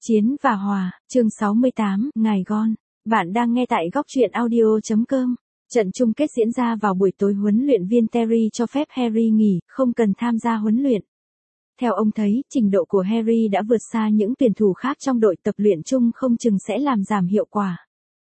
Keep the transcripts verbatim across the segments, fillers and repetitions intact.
Chiến và Hòa, chương sáu mươi tám, Ngài Gon. Bạn đang nghe tại góc truyện audio chấm com. Trận chung kết diễn ra vào buổi tối, huấn luyện viên Terry cho phép Harry nghỉ, không cần tham gia huấn luyện. Theo ông thấy, trình độ của Harry đã vượt xa những tuyển thủ khác trong đội, tập luyện chung không chừng sẽ làm giảm hiệu quả.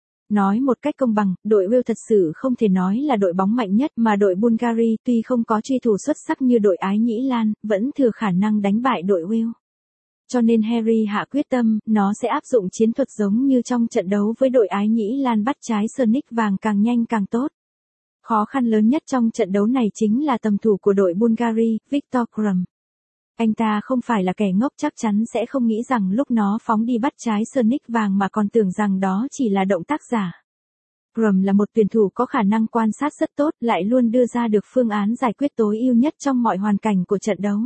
Nói một cách công bằng, đội Wales thật sự không thể nói là đội bóng mạnh nhất, mà đội Bulgaria tuy không có truy thủ xuất sắc như đội Ái Nhĩ Lan, vẫn thừa khả năng đánh bại đội Wales. Cho nên Harry hạ quyết tâm, nó sẽ áp dụng chiến thuật giống như trong trận đấu với đội Ái Nhĩ Lan, bắt trái Sonic vàng càng nhanh càng tốt. Khó khăn lớn nhất trong trận đấu này chính là tầm thủ của đội Bulgaria, Viktor Krum. Anh ta không phải là kẻ ngốc, chắc chắn sẽ không nghĩ rằng lúc nó phóng đi bắt trái Sonic vàng mà còn tưởng rằng đó chỉ là động tác giả. Krum là một tuyển thủ có khả năng quan sát rất tốt, lại luôn đưa ra được phương án giải quyết tối ưu nhất trong mọi hoàn cảnh của trận đấu.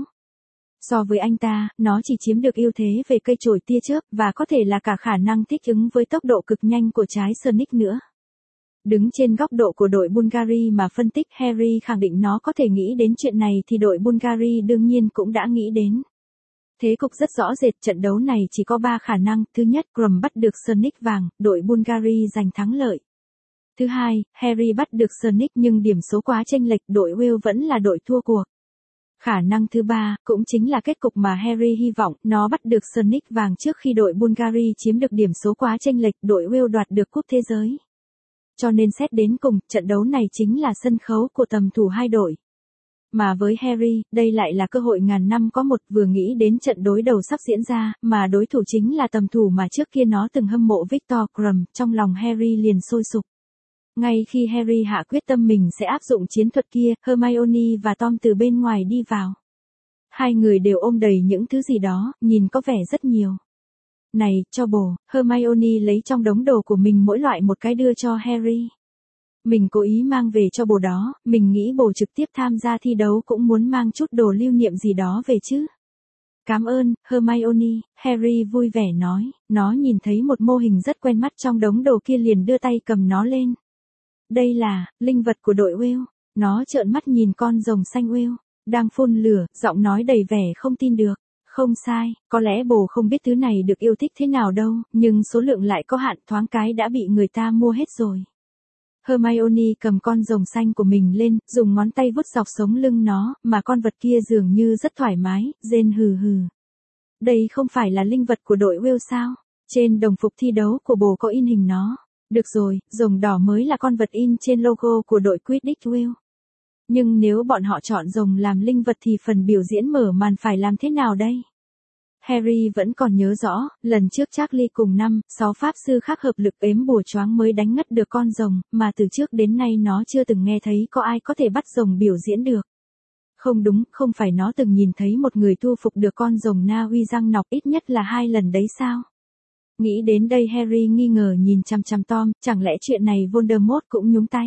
So với anh ta, nó chỉ chiếm được ưu thế về cây chổi tia chớp, và có thể là cả khả năng thích ứng với tốc độ cực nhanh của trái Sonic nữa. Đứng trên góc độ của đội Bulgaria mà phân tích, Harry khẳng định nó có thể nghĩ đến chuyện này thì đội Bulgaria đương nhiên cũng đã nghĩ đến. Thế cục rất rõ rệt, trận đấu này chỉ có ba khả năng. Thứ nhất, Krum bắt được Sonic vàng, đội Bulgaria giành thắng lợi. Thứ hai, Harry bắt được Sonic nhưng điểm số quá chênh lệch, đội Wales vẫn là đội thua cuộc. Khả năng thứ ba, cũng chính là kết cục mà Harry hy vọng, nó bắt được Sonic vàng trước khi đội Bulgaria chiếm được điểm số quá chênh lệch, đội Wales đoạt được cúp thế giới. Cho nên xét đến cùng, trận đấu này chính là sân khấu của tầm thủ hai đội. Mà với Harry, đây lại là cơ hội ngàn năm có một. Vừa nghĩ đến trận đối đầu sắp diễn ra, mà đối thủ chính là tầm thủ mà trước kia nó từng hâm mộ, Viktor Krum, trong lòng Harry liền sôi sục. Ngay khi Harry hạ quyết tâm mình sẽ áp dụng chiến thuật kia, Hermione và Tom từ bên ngoài đi vào. Hai người đều ôm đầy những thứ gì đó, nhìn có vẻ rất nhiều. Này, cho bồ, Hermione lấy trong đống đồ của mình mỗi loại một cái đưa cho Harry. Mình cố ý mang về cho bồ đó, mình nghĩ bồ trực tiếp tham gia thi đấu cũng muốn mang chút đồ lưu niệm gì đó về chứ. Cảm ơn, Hermione, Harry vui vẻ nói, nó nhìn thấy một mô hình rất quen mắt trong đống đồ kia liền đưa tay cầm nó lên. Đây là, linh vật của đội Wales. Nó trợn mắt nhìn con rồng xanh Wales, đang phun lửa, giọng nói đầy vẻ không tin được. Không sai, có lẽ bồ không biết thứ này được yêu thích thế nào đâu, nhưng số lượng lại có hạn, thoáng cái đã bị người ta mua hết rồi. Hermione cầm con rồng xanh của mình lên, dùng ngón tay vuốt dọc sống lưng nó, mà con vật kia dường như rất thoải mái, rên hừ hừ. Đây không phải là linh vật của đội Wales sao? Trên đồng phục thi đấu của bồ có in hình nó. Được rồi, rồng đỏ mới là con vật in trên logo của đội Quidditch Wales. Nhưng nếu bọn họ chọn rồng làm linh vật thì phần biểu diễn mở màn phải làm thế nào đây? Harry vẫn còn nhớ rõ, lần trước Charlie cùng năm, sáu pháp sư khác hợp lực ếm bùa choáng mới đánh ngất được con rồng, mà từ trước đến nay nó chưa từng nghe thấy có ai có thể bắt rồng biểu diễn được. Không đúng, không phải nó từng nhìn thấy một người thu phục được con rồng Na Uy răng nọc ít nhất là hai lần đấy sao? Nghĩ đến đây Harry nghi ngờ nhìn chằm chằm Tom, chẳng lẽ chuyện này Voldemort cũng nhúng tay?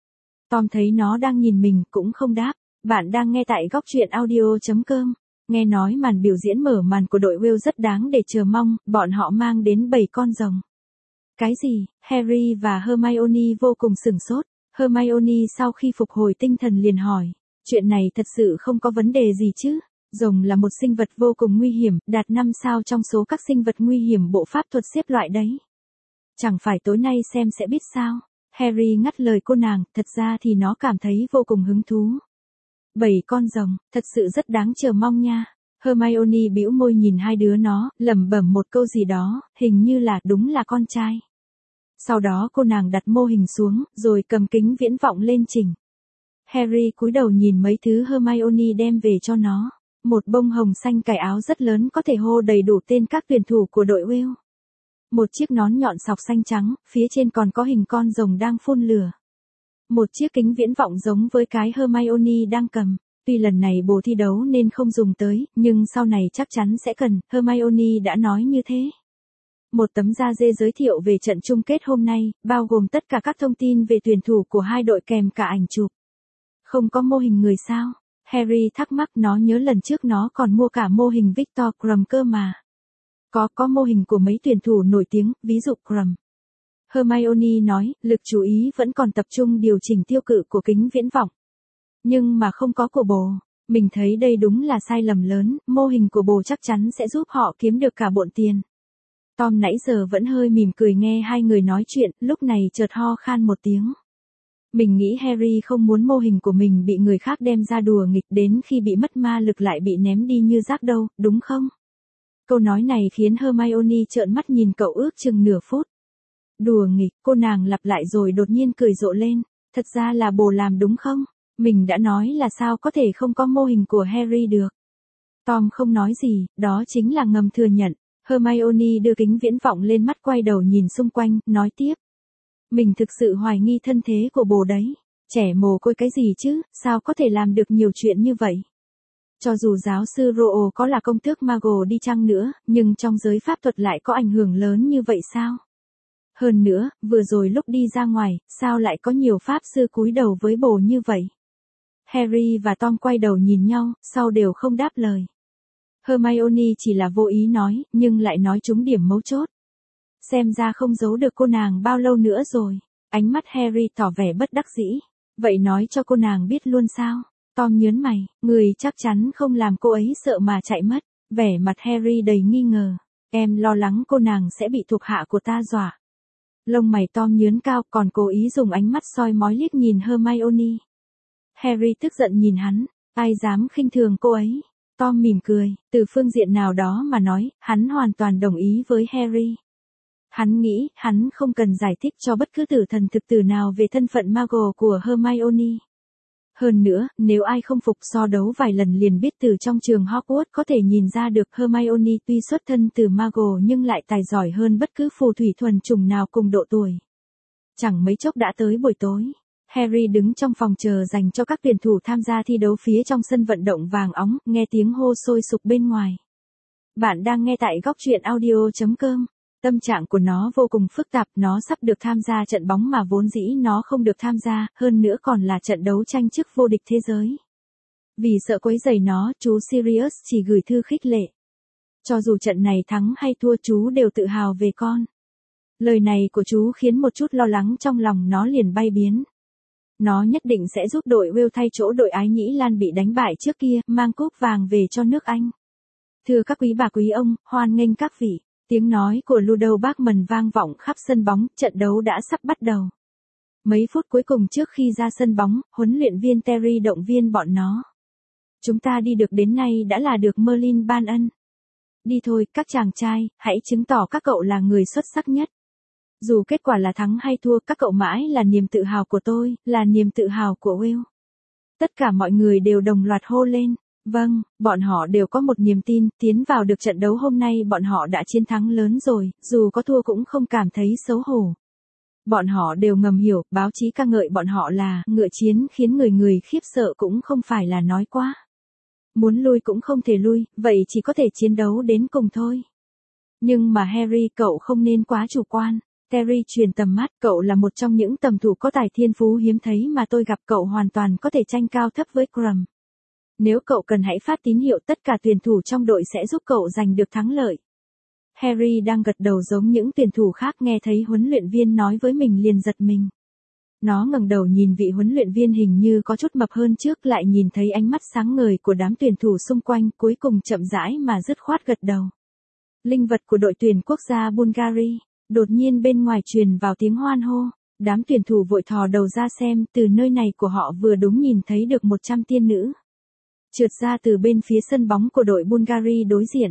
Tom thấy nó đang nhìn mình cũng không đáp. Bạn đang nghe tại góc truyện audio chấm com. Nghe nói màn biểu diễn mở màn của đội Wales rất đáng để chờ mong, bọn họ mang đến bảy con rồng. Cái gì? Harry và Hermione vô cùng sửng sốt. Hermione sau khi phục hồi tinh thần liền hỏi, chuyện này thật sự không có vấn đề gì chứ? Rồng là một sinh vật vô cùng nguy hiểm, đạt năm sao trong số các sinh vật nguy hiểm bộ pháp thuật xếp loại đấy. Chẳng phải tối nay xem sẽ biết sao? Harry ngắt lời cô nàng, thật ra thì nó cảm thấy vô cùng hứng thú. Bảy con rồng, thật sự rất đáng chờ mong nha. Hermione bĩu môi nhìn hai đứa nó, lẩm bẩm một câu gì đó, hình như là đúng là con trai. Sau đó cô nàng đặt mô hình xuống, rồi cầm kính viễn vọng lên chỉnh. Harry cúi đầu nhìn mấy thứ Hermione đem về cho nó. Một bông hồng xanh cài áo rất lớn có thể hô đầy đủ tên các tuyển thủ của đội Wales. Một chiếc nón nhọn sọc xanh trắng, phía trên còn có hình con rồng đang phun lửa. Một chiếc kính viễn vọng giống với cái Hermione đang cầm. Tuy lần này bồ thi đấu nên không dùng tới, nhưng sau này chắc chắn sẽ cần, Hermione đã nói như thế. Một tấm da dê giới thiệu về trận chung kết hôm nay, bao gồm tất cả các thông tin về tuyển thủ của hai đội kèm cả ảnh chụp. Không có mô hình người sao? Harry thắc mắc, nó nhớ lần trước nó còn mua cả mô hình Viktor Krum cơ mà. Có, có mô hình của mấy tuyển thủ nổi tiếng, ví dụ Krum. Hermione nói, lực chú ý vẫn còn tập trung điều chỉnh tiêu cự của kính viễn vọng. Nhưng mà không có của bồ. Mình thấy đây đúng là sai lầm lớn, mô hình của bồ chắc chắn sẽ giúp họ kiếm được cả bộn tiền. Tom nãy giờ vẫn hơi mỉm cười nghe hai người nói chuyện, lúc này chợt ho khan một tiếng. Mình nghĩ Harry không muốn mô hình của mình bị người khác đem ra đùa nghịch đến khi bị mất ma lực lại bị ném đi như rác đâu, đúng không? Câu nói này khiến Hermione trợn mắt nhìn cậu ước chừng nửa phút. Đùa nghịch, cô nàng lặp lại rồi đột nhiên cười rộ lên. Thật ra là bồ làm đúng không? Mình đã nói là sao có thể không có mô hình của Harry được. Tom không nói gì, đó chính là ngầm thừa nhận. Hermione đưa kính viễn vọng lên mắt quay đầu nhìn xung quanh, nói tiếp. Mình thực sự hoài nghi thân thế của bồ đấy. Trẻ mồ côi cái gì chứ, sao có thể làm được nhiều chuyện như vậy? Cho dù giáo sư Roald có là công tước Maggle đi chăng nữa, nhưng trong giới pháp thuật lại có ảnh hưởng lớn như vậy sao? Hơn nữa, vừa rồi lúc đi ra ngoài, sao lại có nhiều pháp sư cúi đầu với bồ như vậy? Harry và Tom quay đầu nhìn nhau, sau đều không đáp lời. Hermione chỉ là vô ý nói, nhưng lại nói trúng điểm mấu chốt. Xem ra không giấu được cô nàng bao lâu nữa rồi. Ánh mắt Harry tỏ vẻ bất đắc dĩ. Vậy nói cho cô nàng biết luôn sao? Tom nhớn mày, người chắc chắn không làm cô ấy sợ mà chạy mất. Vẻ mặt Harry đầy nghi ngờ. Em lo lắng cô nàng sẽ bị thuộc hạ của ta dọa. Lông mày Tom nhớn cao còn cố ý dùng ánh mắt soi mói liếc nhìn Hermione. Harry tức giận nhìn hắn, ai dám khinh thường cô ấy. Tom mỉm cười, từ phương diện nào đó mà nói, hắn hoàn toàn đồng ý với Harry. Hắn nghĩ, hắn không cần giải thích cho bất cứ tử thần thực tử nào về thân phận Maggle của Hermione. Hơn nữa, nếu ai không phục so đấu vài lần liền biết từ trong trường Hogwarts có thể nhìn ra được Hermione tuy xuất thân từ Maggle nhưng lại tài giỏi hơn bất cứ phù thủy thuần chủng nào cùng độ tuổi. Chẳng mấy chốc đã tới buổi tối. Harry đứng trong phòng chờ dành cho các tuyển thủ tham gia thi đấu phía trong sân vận động vàng óng, nghe tiếng hô sôi sục bên ngoài. Bạn đang nghe tại góc truyện audio chấm com. Tâm trạng của nó vô cùng phức tạp, nó sắp được tham gia trận bóng mà vốn dĩ nó không được tham gia, hơn nữa còn là trận đấu tranh chức vô địch thế giới. Vì sợ quấy rầy nó, chú Sirius chỉ gửi thư khích lệ. Cho dù trận này thắng hay thua chú đều tự hào về con. Lời này của chú khiến một chút lo lắng trong lòng nó liền bay biến. Nó nhất định sẽ giúp đội Wales thay chỗ đội Ái Nhĩ Lan bị đánh bại trước kia, mang cúp vàng về cho nước Anh. Thưa các quý bà quý ông, hoan nghênh các vị. Tiếng nói của Ludo Bagman vang vọng khắp sân bóng, trận đấu đã sắp bắt đầu. Mấy phút cuối cùng trước khi ra sân bóng, huấn luyện viên Terry động viên bọn nó. Chúng ta đi được đến nay đã là được Merlin ban ân. Đi thôi, các chàng trai, hãy chứng tỏ các cậu là người xuất sắc nhất. Dù kết quả là thắng hay thua, các cậu mãi là niềm tự hào của tôi, là niềm tự hào của Wales. Tất cả mọi người đều đồng loạt hô lên. Vâng, bọn họ đều có một niềm tin, tiến vào được trận đấu hôm nay bọn họ đã chiến thắng lớn rồi, dù có thua cũng không cảm thấy xấu hổ. Bọn họ đều ngầm hiểu, báo chí ca ngợi bọn họ là ngựa chiến khiến người người khiếp sợ cũng không phải là nói quá. Muốn lui cũng không thể lui, vậy chỉ có thể chiến đấu đến cùng thôi. Nhưng mà Harry, cậu không nên quá chủ quan. Terry truyền tầm mắt, cậu là một trong những tầm thủ có tài thiên phú hiếm thấy mà tôi gặp, cậu hoàn toàn có thể tranh cao thấp với Krum. Nếu cậu cần hãy phát tín hiệu, tất cả tuyển thủ trong đội sẽ giúp cậu giành được thắng lợi. Harry đang gật đầu giống những tuyển thủ khác, nghe thấy huấn luyện viên nói với mình liền giật mình. Nó ngẩng đầu nhìn vị huấn luyện viên hình như có chút mập hơn trước, lại nhìn thấy ánh mắt sáng ngời của đám tuyển thủ xung quanh, cuối cùng chậm rãi mà dứt khoát gật đầu. Linh vật của đội tuyển quốc gia Bulgaria. Đột nhiên bên ngoài truyền vào tiếng hoan hô. Đám tuyển thủ vội thò đầu ra xem, từ nơi này của họ vừa đúng nhìn thấy được một trăm tiên nữ. Trượt ra từ bên phía sân bóng của đội Bulgaria đối diện.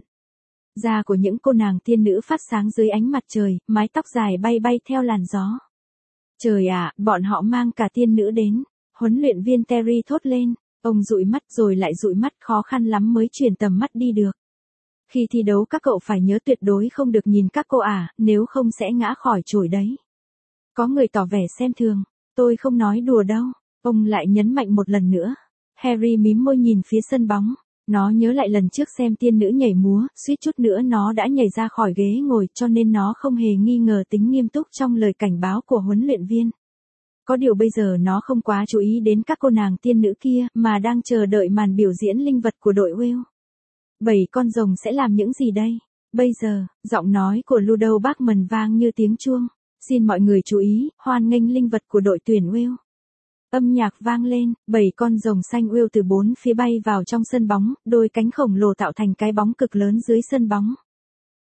Da của những cô nàng tiên nữ phát sáng dưới ánh mặt trời, mái tóc dài bay bay theo làn gió. Trời ạ, bọn họ mang cả tiên nữ đến. Huấn luyện viên Terry thốt lên, ông dụi mắt rồi lại dụi mắt, khó khăn lắm mới chuyển tầm mắt đi được. Khi thi đấu các cậu phải nhớ tuyệt đối không được nhìn các cô ả, nếu không sẽ ngã khỏi chổi đấy. Có người tỏ vẻ xem thường, tôi không nói đùa đâu, ông lại nhấn mạnh một lần nữa. Harry mím môi nhìn phía sân bóng, nó nhớ lại lần trước xem tiên nữ nhảy múa, suýt chút nữa nó đã nhảy ra khỏi ghế ngồi, cho nên nó không hề nghi ngờ tính nghiêm túc trong lời cảnh báo của huấn luyện viên. Có điều bây giờ nó không quá chú ý đến các cô nàng tiên nữ kia, mà đang chờ đợi màn biểu diễn linh vật của đội Wales. Bảy con rồng sẽ làm những gì đây? Bây giờ, giọng nói của Ludo Bagman vang như tiếng chuông. Xin mọi người chú ý, hoan nghênh linh vật của đội tuyển Wales. Âm nhạc vang lên, bảy con rồng xanh Wales từ bốn phía bay vào trong sân bóng, đôi cánh khổng lồ tạo thành cái bóng cực lớn dưới sân bóng.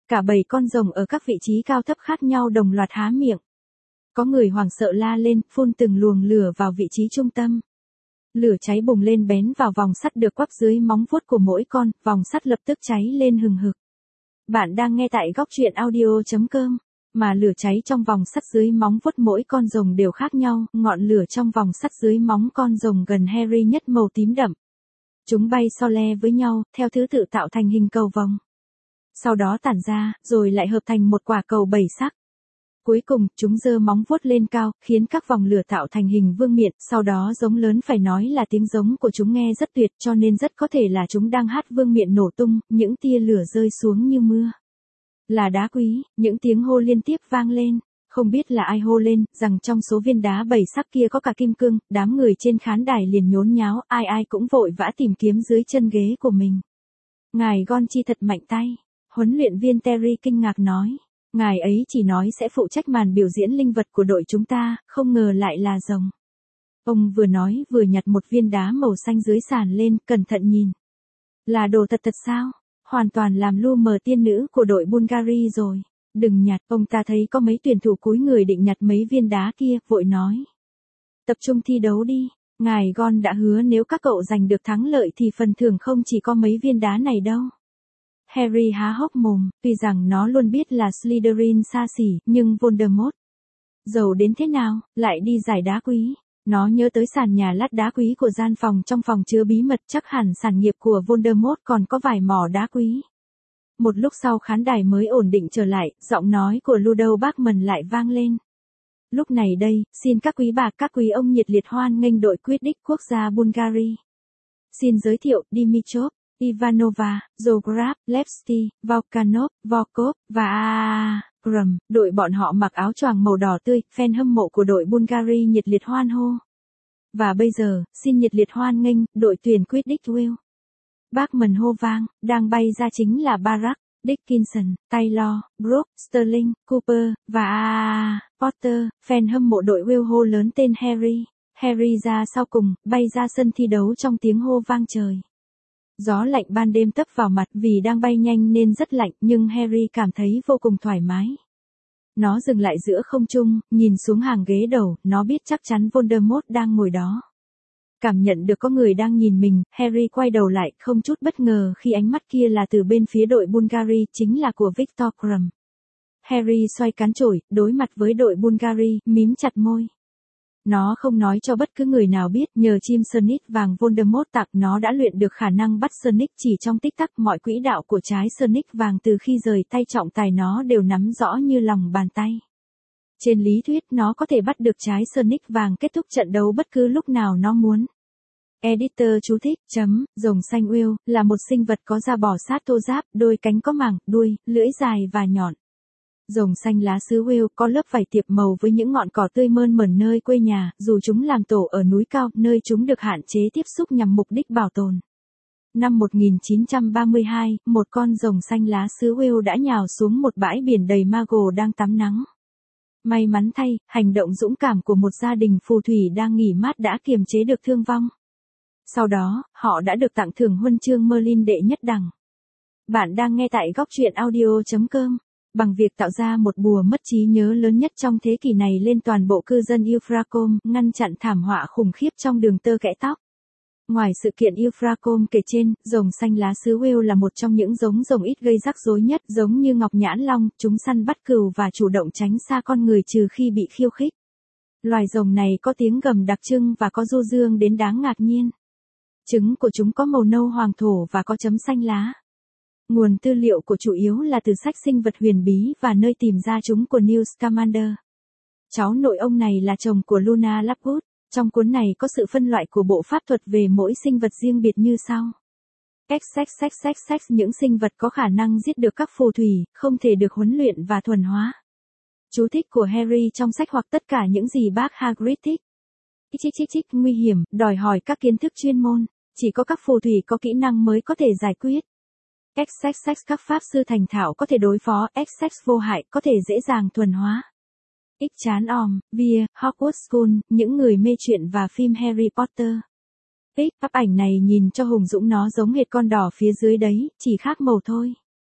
Cả bảy con rồng ở các vị trí cao thấp khác nhau đồng loạt há miệng. Có người hoảng sợ la lên, phun từng luồng lửa vào vị trí trung tâm. Lửa cháy bùng lên bén vào vòng sắt được quắp dưới móng vuốt của mỗi con, vòng sắt lập tức cháy lên hừng hực. Bạn đang nghe tại góc truyện audio chấm com, mà lửa cháy trong vòng sắt dưới móng vuốt mỗi con rồng đều khác nhau, ngọn lửa trong vòng sắt dưới móng con rồng gần Harry nhất màu tím đậm. Chúng bay so le với nhau, theo thứ tự tạo thành hình cầu vòng. Sau đó tản ra, rồi lại hợp thành một quả cầu bảy sắc. Cuối cùng, chúng giơ móng vuốt lên cao, khiến các vòng lửa tạo thành hình vương miện, sau đó giống lớn phải nói là tiếng giống của chúng nghe rất tuyệt cho nên rất có thể là chúng đang hát vương miện nổ tung, những tia lửa rơi xuống như mưa. Là đá quý, những tiếng hô liên tiếp vang lên, không biết là ai hô lên, rằng trong số viên đá bảy sắc kia có cả kim cương, đám người trên khán đài liền nhốn nháo, ai ai cũng vội vã tìm kiếm dưới chân ghế của mình. Ngài Gon Chi thật mạnh tay, huấn luyện viên Terry kinh ngạc nói. Ngài ấy chỉ nói sẽ phụ trách màn biểu diễn linh vật của đội chúng ta, không ngờ lại là rồng. Ông vừa nói vừa nhặt một viên đá màu xanh dưới sàn lên, cẩn thận nhìn. Là đồ thật thật sao? Hoàn toàn làm lu mờ tiên nữ của đội Bulgari rồi. Đừng nhặt, ông ta thấy có mấy tuyển thủ cúi người định nhặt mấy viên đá kia, vội nói. Tập trung thi đấu đi, ngài Gon đã hứa nếu các cậu giành được thắng lợi thì phần thưởng không chỉ có mấy viên đá này đâu. Harry há hốc mồm, tuy rằng nó luôn biết là Slytherin xa xỉ, nhưng Voldemort. Giàu đến thế nào, lại đi giải đá quý. Nó nhớ tới sàn nhà lát đá quý của gian phòng trong phòng chứa bí mật, chắc hẳn sản nghiệp của Voldemort còn có vài mỏ đá quý. Một lúc sau khán đài mới ổn định trở lại, giọng nói của Ludo Bagman lại vang lên. Lúc này đây, xin các quý bà các quý ông nhiệt liệt hoan nghênh đội Quidditch quốc gia Bulgari. Xin giới thiệu Dimitrov, Ivanova, Zograf, Levski, Volkanov, Volkov và Grum. Đội bọn họ mặc áo choàng màu đỏ tươi, fan hâm mộ của đội Bulgari nhiệt liệt hoan hô. Và bây giờ, xin nhiệt liệt hoan nghênh, đội tuyển Quidditch Wales. Bagman hô vang, đang bay ra chính là Barack, Dickinson, Taylor, Brooke, Sterling, Cooper, và Potter. Fan hâm mộ đội Wales hô lớn tên Harry. Harry ra sau cùng, bay ra sân thi đấu trong tiếng hô vang trời. Gió lạnh ban đêm tấp vào mặt vì đang bay nhanh nên rất lạnh, nhưng Harry cảm thấy vô cùng thoải mái. Nó dừng lại giữa không trung, nhìn xuống hàng ghế đầu, nó biết chắc chắn Voldemort đang ngồi đó. Cảm nhận được có người đang nhìn mình, Harry quay đầu lại, không chút bất ngờ khi ánh mắt kia là từ bên phía đội Bulgari, chính là của Victor Krum. Harry xoay cán chổi, đối mặt với đội Bulgari, mím chặt môi. Nó không nói cho bất cứ người nào biết, nhờ chim Sonic vàng Voldemort tặng nó đã luyện được khả năng bắt Sonic chỉ trong tích tắc. Mọi quỹ đạo của trái Sonic vàng từ khi rời tay trọng tài nó đều nắm rõ như lòng bàn tay. Trên lý thuyết nó có thể bắt được trái Sonic vàng kết thúc trận đấu bất cứ lúc nào nó muốn. Editor chú thích, chấm, rồng xanh Wales, là một sinh vật có da bò sát thô ráp, đôi cánh có màng, đuôi, lưỡi dài và nhọn. Rồng xanh lá sứ Wales có lớp vảy tiệp màu với những ngọn cỏ tươi mơn mởn nơi quê nhà, dù chúng làm tổ ở núi cao, nơi chúng được hạn chế tiếp xúc nhằm mục đích bảo tồn. Năm một nghìn chín trăm ba mươi hai, một con rồng xanh lá sứ Wales đã nhào xuống một bãi biển đầy Mago đang tắm nắng. May mắn thay, hành động dũng cảm của một gia đình phù thủy đang nghỉ mát đã kiềm chế được thương vong. Sau đó, họ đã được tặng thưởng huân chương Merlin đệ nhất đẳng. Bạn đang nghe tại góc truyện audio chấm com. Bằng việc tạo ra một bùa mất trí nhớ lớn nhất trong thế kỷ này lên toàn bộ cư dân Ilfracombe, ngăn chặn thảm họa khủng khiếp trong đường tơ kẽ tóc. Ngoài sự kiện Ilfracombe kể trên, rồng xanh lá sứ Wales là một trong những giống rồng ít gây rắc rối nhất, giống như ngọc nhãn long, chúng săn bắt cừu và chủ động tránh xa con người trừ khi bị khiêu khích. Loài rồng này có tiếng gầm đặc trưng và có du dương đến đáng ngạc nhiên. Trứng của chúng có màu nâu hoàng thổ và có chấm xanh lá. Nguồn tư liệu của chủ yếu là từ sách sinh vật huyền bí và nơi tìm ra chúng của Newt Scamander. Cháu nội ông này là chồng của Luna Lovegood. Trong cuốn này có sự phân loại của bộ pháp thuật về mỗi sinh vật riêng biệt như sau. XXXXX những sinh vật có khả năng giết được các phù thủy, không thể được huấn luyện và thuần hóa. Chú thích của Harry trong sách hoặc tất cả những gì bác Hagrid thích. Chích chích chích nguy hiểm, đòi hỏi các kiến thức chuyên môn, chỉ có các phù thủy có kỹ năng mới có thể giải quyết. xx xx các pháp sư thành thạo có thể đối phó, xx vô hại có thể dễ dàng thuần hóa. X chán òm, via, Hogwarts School, những người mê truyện và phim Harry Potter. X, áp ảnh này nhìn cho hùng dũng nó giống hệt con đỏ phía dưới đấy, chỉ khác màu thôi.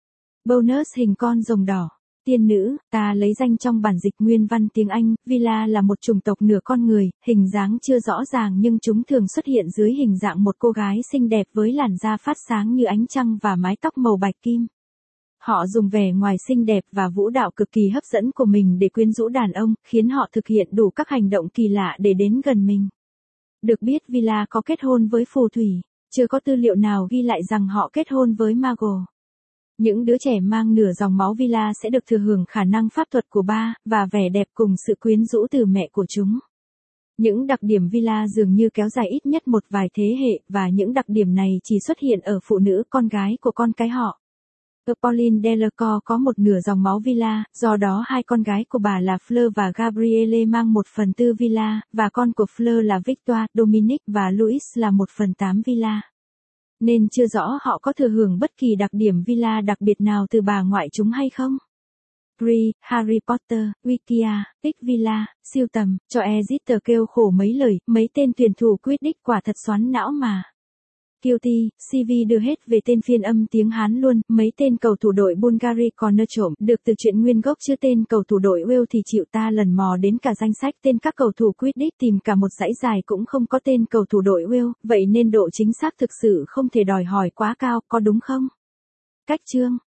Bonus hình con rồng đỏ. Tiên nữ, ta lấy danh trong bản dịch nguyên văn tiếng Anh, Villa là một chủng tộc nửa con người, hình dáng chưa rõ ràng nhưng chúng thường xuất hiện dưới hình dạng một cô gái xinh đẹp với làn da phát sáng như ánh trăng và mái tóc màu bạch kim. Họ dùng vẻ ngoài xinh đẹp và vũ đạo cực kỳ hấp dẫn của mình để quyến rũ đàn ông, khiến họ thực hiện đủ các hành động kỳ lạ để đến gần mình. Được biết Villa có kết hôn với phù thủy, chưa có tư liệu nào ghi lại rằng họ kết hôn với Mago. Những đứa trẻ mang nửa dòng máu Villa sẽ được thừa hưởng khả năng pháp thuật của ba, và vẻ đẹp cùng sự quyến rũ từ mẹ của chúng. Những đặc điểm Villa dường như kéo dài ít nhất một vài thế hệ, và những đặc điểm này chỉ xuất hiện ở phụ nữ con gái của con cái họ. Pauline Delacour có một nửa dòng máu Villa, do đó hai con gái của bà là Fleur và Gabrielle mang một phần tư Villa, và con của Fleur là Victoire, Dominique và Louis là một phần tám Villa. Nên chưa rõ họ có thừa hưởng bất kỳ đặc điểm Villa đặc biệt nào từ bà ngoại chúng hay không. Gree, Harry Potter, Wikia, X Villa, siêu tầm, cho Ezister kêu khổ mấy lời, mấy tên tuyển thủ Quidditch quả thật xoắn não mà. Guilty, xê vê đưa hết về tên phiên âm tiếng Hán luôn, mấy tên cầu thủ đội Bulgaria còn nơ trộm, được từ chuyện nguyên gốc chưa tên cầu thủ đội Wales thì chịu ta lần mò đến cả danh sách tên các cầu thủ Quidditch tìm cả một dãy dài cũng không có tên cầu thủ đội Wales, vậy nên độ chính xác thực sự không thể đòi hỏi quá cao, có đúng không? Cách chương